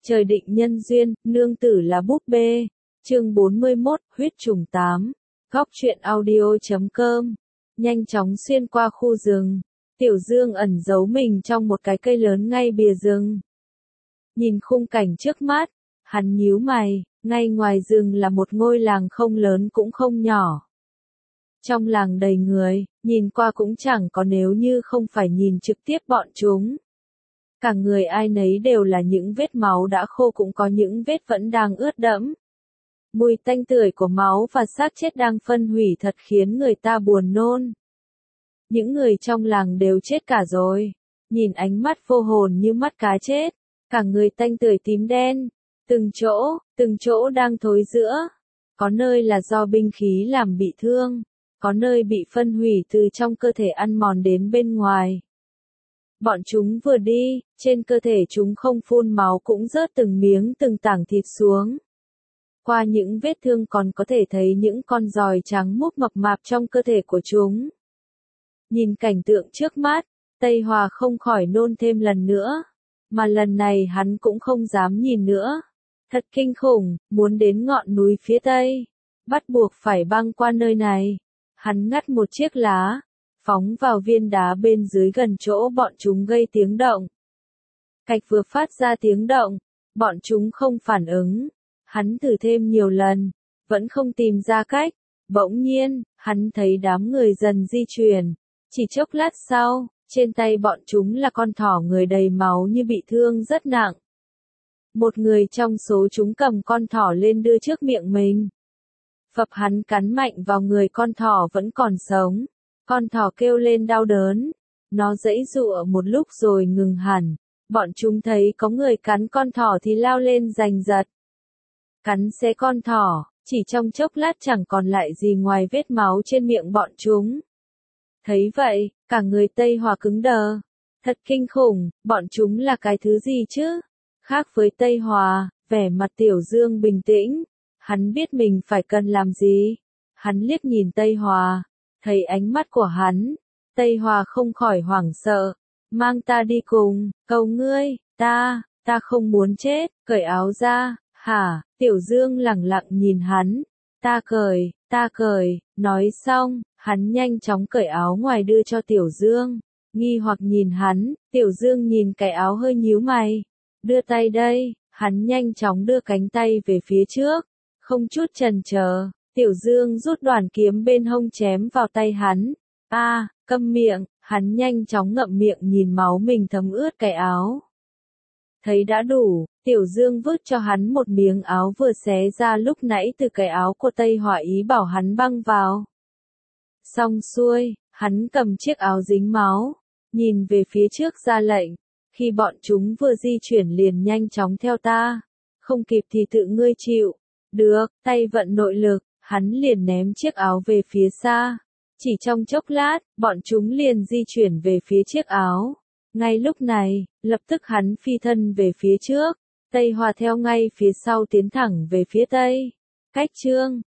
Trời định nhân duyên, nương tử là búp bê. Chương 41, huyết trùng 8. Góc truyện audio.com. Nhanh chóng xuyên qua khu rừng. Tiểu Dương ẩn giấu mình trong một cái cây lớn ngay bìa rừng. Nhìn khung cảnh trước mắt, hắn nhíu mày, ngay ngoài rừng là một ngôi làng không lớn cũng không nhỏ. Trong làng đầy người, nhìn qua cũng chẳng có nếu như không phải nhìn trực tiếp bọn chúng. Cả người ai nấy đều là những vết máu đã khô cũng có những vết vẫn đang ướt đẫm. Mùi tanh tưởi của máu và xác chết đang phân hủy thật khiến người ta buồn nôn. Những người trong làng đều chết cả rồi. Nhìn ánh mắt vô hồn như mắt cá chết. Cả người tanh tưởi tím đen. Từng chỗ đang thối rữa. Có nơi là do binh khí làm bị thương. Có nơi bị phân hủy từ trong cơ thể ăn mòn đến bên ngoài. Bọn chúng vừa đi, trên cơ thể chúng không phun máu cũng rớt từng miếng từng tảng thịt xuống. Qua những vết thương còn có thể thấy những con giòi trắng muốt mập mạp trong cơ thể của chúng. Nhìn cảnh tượng trước mắt, Tây Hòa không khỏi nôn thêm lần nữa. Mà lần này hắn cũng không dám nhìn nữa. Thật kinh khủng, muốn đến ngọn núi phía Tây. Bắt buộc phải băng qua nơi này. Hắn ngắt một chiếc lá. Phóng vào viên đá bên dưới gần chỗ bọn chúng gây tiếng động. Cạch vừa phát ra tiếng động, bọn chúng không phản ứng. Hắn thử thêm nhiều lần, vẫn không tìm ra cách. Bỗng nhiên, hắn thấy đám người dần di chuyển. Chỉ chốc lát sau, trên tay bọn chúng là con thỏ người đầy máu như bị thương rất nặng. Một người trong số chúng cầm con thỏ lên đưa trước miệng mình. Phập hắn cắn mạnh vào người con thỏ vẫn còn sống. Con thỏ kêu lên đau đớn. Nó giãy giụa một lúc rồi ngừng hẳn. Bọn chúng thấy có người cắn con thỏ thì lao lên giành giật. Cắn xé con thỏ, chỉ trong chốc lát chẳng còn lại gì ngoài vết máu trên miệng bọn chúng. Thấy vậy, cả người Tây Hòa cứng đờ. Thật kinh khủng, bọn chúng là cái thứ gì chứ? Khác với Tây Hòa, vẻ mặt Tiểu Dương bình tĩnh. Hắn biết mình phải cần làm gì. Hắn liếc nhìn Tây Hòa. Thấy ánh mắt của hắn, Tây Hòa không khỏi hoảng sợ. Mang ta đi cùng, cầu ngươi, ta không muốn chết, cởi áo ra, hả? Tiểu Dương lẳng lặng nhìn hắn. Ta cởi, nói xong, hắn nhanh chóng cởi áo ngoài đưa cho Tiểu Dương. Nghi hoặc nhìn hắn, Tiểu Dương nhìn cái áo hơi nhíu mày. Đưa tay đây, hắn nhanh chóng đưa cánh tay về phía trước, không chút chần chờ. Tiểu Dương rút đoàn kiếm bên hông chém vào tay hắn. Câm miệng, hắn nhanh chóng ngậm miệng nhìn máu mình thấm ướt cái áo. Thấy đã đủ, Tiểu Dương vứt cho hắn một miếng áo vừa xé ra lúc nãy từ cái áo của Tây Hòa ý bảo hắn băng vào. Xong xuôi, hắn cầm chiếc áo dính máu, nhìn về phía trước ra lệnh. Khi bọn chúng vừa di chuyển liền nhanh chóng theo ta. Không kịp thì tự ngươi chịu. Được, tay vận nội lực. Hắn liền ném chiếc áo về phía xa. Chỉ trong chốc lát, bọn chúng liền di chuyển về phía chiếc áo. Ngay lúc này, lập tức hắn phi thân về phía trước. Tây Hòa theo ngay phía sau tiến thẳng về phía Tây. Cách chương